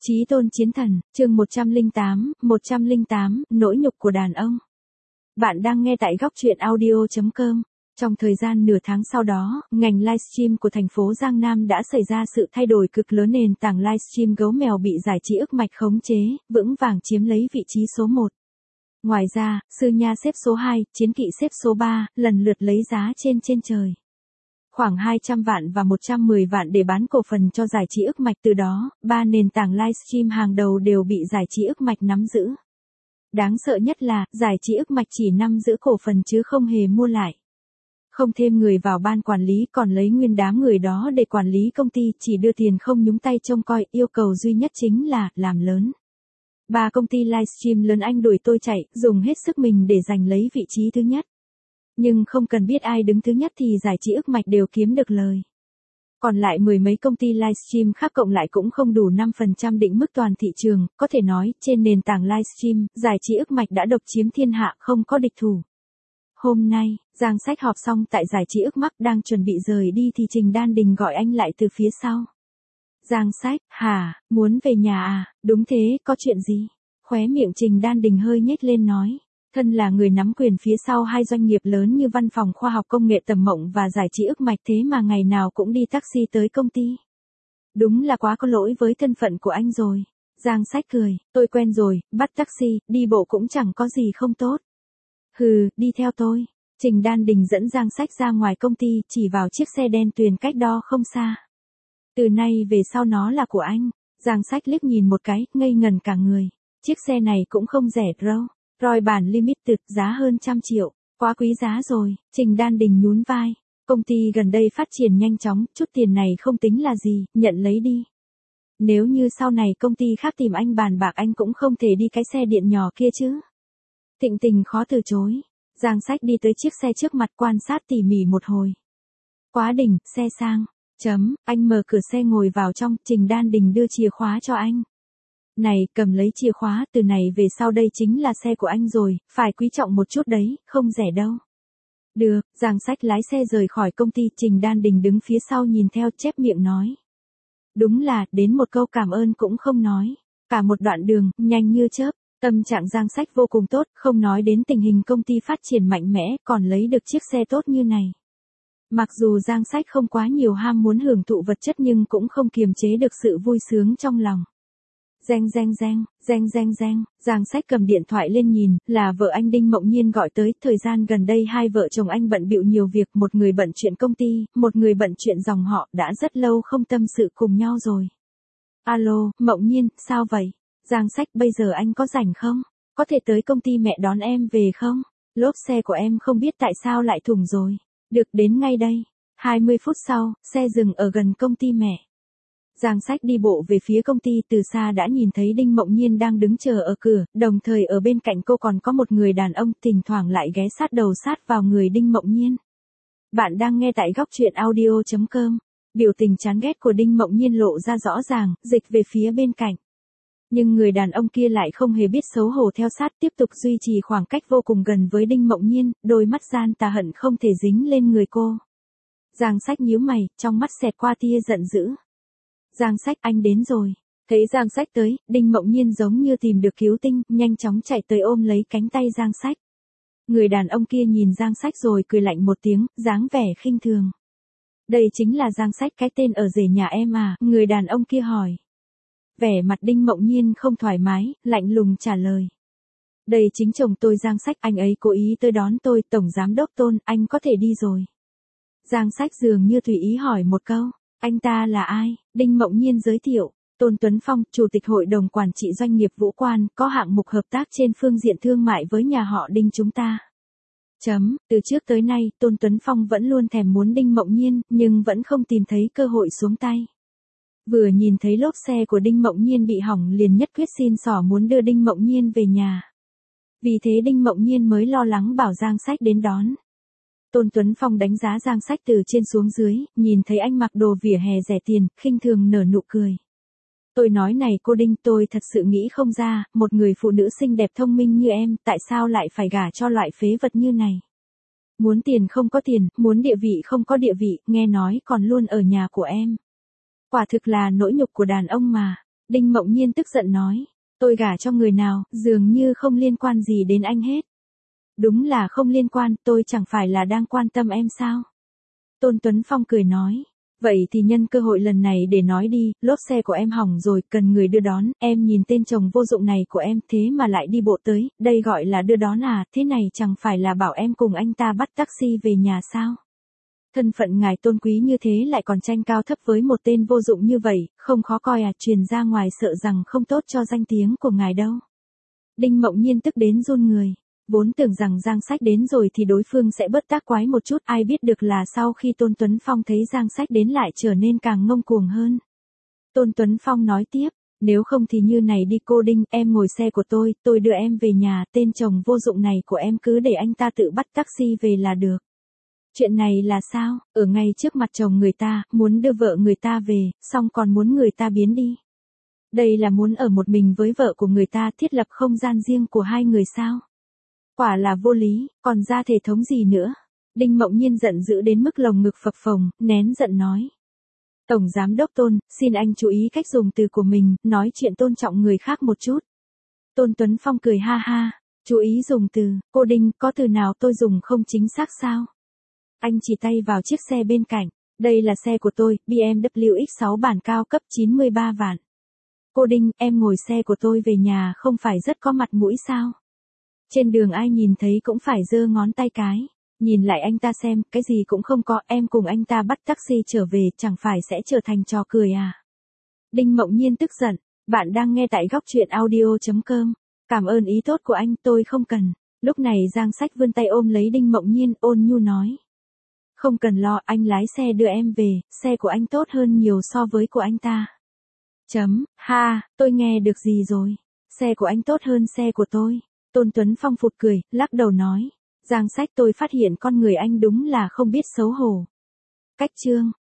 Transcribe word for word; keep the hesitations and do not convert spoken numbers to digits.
Chí tôn chiến thần, chương một trăm lẻ tám, một trăm lẻ tám, nỗi nhục của đàn ông. Bạn đang nghe tại góc truyện audio chấm com. Trong thời gian nửa tháng sau đó, ngành livestream của thành phố Giang Nam đã xảy ra sự thay đổi cực lớn, nền tảng livestream gấu mèo bị giải trí ức mạch khống chế, vững vàng chiếm lấy vị trí số một. Ngoài ra, Sư Nha xếp số hai, Chiến Kỵ xếp số ba, lần lượt lấy giá trên trên trời. Khoảng hai trăm vạn và một trăm mười vạn để bán cổ phần cho giải trí ức mạch, từ đó, ba nền tảng livestream hàng đầu đều bị giải trí ức mạch nắm giữ. Đáng sợ nhất là, giải trí ức mạch chỉ nắm giữ cổ phần chứ không hề mua lại. Không thêm người vào ban quản lý, còn lấy nguyên đám người đó để quản lý công ty, chỉ đưa tiền không nhúng tay trông coi, yêu cầu duy nhất chính là, làm lớn. Ba công ty livestream lớn anh đuổi tôi chạy, dùng hết sức mình để giành lấy vị trí thứ nhất. Nhưng không cần biết ai đứng thứ nhất thì giải trí ức mạch đều kiếm được lời. Còn lại mười mấy công ty livestream khác cộng lại cũng không đủ năm phần trăm định mức toàn thị trường, có thể nói, trên nền tảng livestream, giải trí ức mạch đã độc chiếm thiên hạ, không có địch thủ. Hôm nay, Giang Sách họp xong tại giải trí ức mạch, đang chuẩn bị rời đi thì Trình Đan Đình gọi anh lại từ phía sau. Giang Sách, hả, muốn về nhà à, đúng thế, có chuyện gì? Khóe miệng Trình Đan Đình hơi nhếch lên nói. Thân là người nắm quyền phía sau hai doanh nghiệp lớn như Văn phòng Khoa học Công nghệ Tầm Mộng và Giải trí ức mạch, thế mà ngày nào cũng đi taxi tới công ty. Đúng là quá có lỗi với thân phận của anh rồi. Giang Sách cười, tôi quen rồi, bắt taxi, đi bộ cũng chẳng có gì không tốt. Hừ, đi theo tôi. Trình Đan Đình dẫn Giang Sách ra ngoài công ty, chỉ vào chiếc xe đen tuyền cách đó không xa. Từ nay về sau nó là của anh. Giang Sách liếc nhìn một cái, ngây ngần cả người. Chiếc xe này cũng không rẻ đâu. Rồi bản limited, giá hơn trăm triệu, quá quý giá rồi. Trình Đan Đình nhún vai. Công ty gần đây phát triển nhanh chóng, chút tiền này không tính là gì, nhận lấy đi. Nếu như sau này công ty khác tìm anh bàn bạc, anh cũng không thể đi cái xe điện nhỏ kia chứ. Thịnh Tình khó từ chối. Giang Sách đi tới chiếc xe trước mặt, quan sát tỉ mỉ một hồi. Quá đỉnh, xe sang. Chấm, anh mở cửa xe ngồi vào trong, Trình Đan Đình đưa chìa khóa cho anh. Này, cầm lấy chìa khóa, từ này về sau đây chính là xe của anh rồi, phải quý trọng một chút đấy, không rẻ đâu. Được, Giang Sách lái xe rời khỏi công ty, Trình Đan Đình đứng phía sau nhìn theo, chép miệng nói. Đúng là, đến một câu cảm ơn cũng không nói. Cả một đoạn đường, nhanh như chớp, tâm trạng Giang Sách vô cùng tốt, không nói đến tình hình công ty phát triển mạnh mẽ, còn lấy được chiếc xe tốt như này. Mặc dù Giang Sách không quá nhiều ham muốn hưởng thụ vật chất nhưng cũng không kiềm chế được sự vui sướng trong lòng. Reng reng reng, reng reng reng, Giang Sách cầm điện thoại lên nhìn, là vợ anh Đinh Mộng Nhiên gọi tới. Thời gian gần đây hai vợ chồng anh bận bịu nhiều việc, một người bận chuyện công ty, một người bận chuyện dòng họ, đã rất lâu không tâm sự cùng nhau rồi. Alo, Mộng Nhiên, sao vậy? Giang Sách, bây giờ anh có rảnh không? Có thể tới công ty mẹ đón em về không? Lốp xe của em không biết tại sao lại thủng rồi. Được, đến ngay đây. hai mươi phút sau, xe dừng ở gần công ty mẹ. Giang Sách đi bộ về phía công ty, từ xa đã nhìn thấy Đinh Mộng Nhiên đang đứng chờ ở cửa, đồng thời ở bên cạnh cô còn có một người đàn ông, thỉnh thoảng lại ghé sát đầu sát vào người Đinh Mộng Nhiên. Bạn đang nghe tại góc truyện audio chấm com. Biểu tình chán ghét của Đinh Mộng Nhiên lộ ra rõ ràng, dịch về phía bên cạnh. Nhưng người đàn ông kia lại không hề biết xấu hổ, theo sát tiếp tục duy trì khoảng cách vô cùng gần với Đinh Mộng Nhiên, đôi mắt gian tà hận không thể dính lên người cô. Giang Sách nhíu mày, trong mắt xẹt qua tia giận dữ. Giang Sách, anh đến rồi. Thấy Giang Sách tới, Đinh Mộng Nhiên giống như tìm được cứu tinh, nhanh chóng chạy tới ôm lấy cánh tay Giang Sách. Người đàn ông kia nhìn Giang Sách rồi cười lạnh một tiếng, dáng vẻ khinh thường. Đây chính là Giang Sách, cái tên ở rể nhà em à? Người đàn ông kia hỏi. Vẻ mặt Đinh Mộng Nhiên không thoải mái, lạnh lùng trả lời. Đây chính chồng tôi Giang Sách, anh ấy cố ý tới đón tôi, Tổng Giám đốc Tôn, anh có thể đi rồi. Giang Sách dường như tùy ý hỏi một câu. Anh ta là ai? Đinh Mộng Nhiên giới thiệu. Tôn Tuấn Phong, Chủ tịch Hội đồng Quản trị Doanh nghiệp Vũ Quan, có hạng mục hợp tác trên phương diện thương mại với nhà họ Đinh chúng ta. Chấm, từ trước tới nay, Tôn Tuấn Phong vẫn luôn thèm muốn Đinh Mộng Nhiên, nhưng vẫn không tìm thấy cơ hội xuống tay. Vừa nhìn thấy lốp xe của Đinh Mộng Nhiên bị hỏng liền nhất quyết xin xỏ muốn đưa Đinh Mộng Nhiên về nhà. Vì thế Đinh Mộng Nhiên mới lo lắng bảo Giang Sách đến đón. Tôn Tuấn Phong đánh giá Giang Sách từ trên xuống dưới, nhìn thấy anh mặc đồ vỉa hè rẻ tiền, khinh thường nở nụ cười. Tôi nói này cô Đinh, tôi thật sự nghĩ không ra, một người phụ nữ xinh đẹp thông minh như em, tại sao lại phải gả cho loại phế vật như này. Muốn tiền không có tiền, muốn địa vị không có địa vị, nghe nói còn luôn ở nhà của em. Quả thực là nỗi nhục của đàn ông mà. Đinh Mộng Nhiên tức giận nói. Tôi gả cho người nào, dường như không liên quan gì đến anh hết. Đúng là không liên quan, tôi chẳng phải là đang quan tâm em sao? Tôn Tuấn Phong cười nói. Vậy thì nhân cơ hội lần này để nói đi, lốp xe của em hỏng rồi, cần người đưa đón, em nhìn tên chồng vô dụng này của em thế mà lại đi bộ tới, đây gọi là đưa đón à, thế này chẳng phải là bảo em cùng anh ta bắt taxi về nhà sao? Thân phận ngài tôn quý như thế lại còn tranh cao thấp với một tên vô dụng như vậy, không khó coi à, truyền ra ngoài sợ rằng không tốt cho danh tiếng của ngài đâu. Đinh Mộng Nhiên tức đến run người. Vốn tưởng rằng Giang Sách đến rồi thì đối phương sẽ bớt tác quái một chút, ai biết được là sau khi Tôn Tuấn Phong thấy Giang Sách đến lại trở nên càng ngông cuồng hơn. Tôn Tuấn Phong nói tiếp, nếu không thì như này đi cô Đinh, em ngồi xe của tôi, tôi đưa em về nhà, tên chồng vô dụng này của em cứ để anh ta tự bắt taxi về là được. Chuyện này là sao, ở ngay trước mặt chồng người ta, muốn đưa vợ người ta về, xong còn muốn người ta biến đi. Đây là muốn ở một mình với vợ của người ta, thiết lập không gian riêng của hai người sao? Quả là vô lý, còn ra thể thống gì nữa. Đinh Mộng Nhiên giận dữ đến mức lồng ngực phập phồng, nén giận nói. Tổng Giám Đốc Tôn, xin anh chú ý cách dùng từ của mình, nói chuyện tôn trọng người khác một chút. Tôn Tuấn Phong cười ha ha, chú ý dùng từ, cô Đinh, có từ nào tôi dùng không chính xác sao? Anh chỉ tay vào chiếc xe bên cạnh, đây là xe của tôi, bê em vê ích sáu bản cao cấp chín mươi ba vạn. Cô Đinh, em ngồi xe của tôi về nhà không phải rất có mặt mũi sao? Trên đường ai nhìn thấy cũng phải giơ ngón tay cái. Nhìn lại anh ta xem, cái gì cũng không có, em cùng anh ta bắt taxi trở về, chẳng phải sẽ trở thành trò cười à? Đinh Mộng Nhiên tức giận, bạn đang nghe tại góc truyện audio chấm com. Cảm ơn ý tốt của anh, tôi không cần. Lúc này Giang Sách vươn tay ôm lấy Đinh Mộng Nhiên, ôn nhu nói. Không cần lo, anh lái xe đưa em về, xe của anh tốt hơn nhiều so với của anh ta. Chấm, ha, tôi nghe được gì rồi? Xe của anh tốt hơn xe của tôi. Tôn Tuấn Phong phụt cười, lắc đầu nói. Giang Sách, tôi phát hiện con người anh đúng là không biết xấu hổ. Cách chương.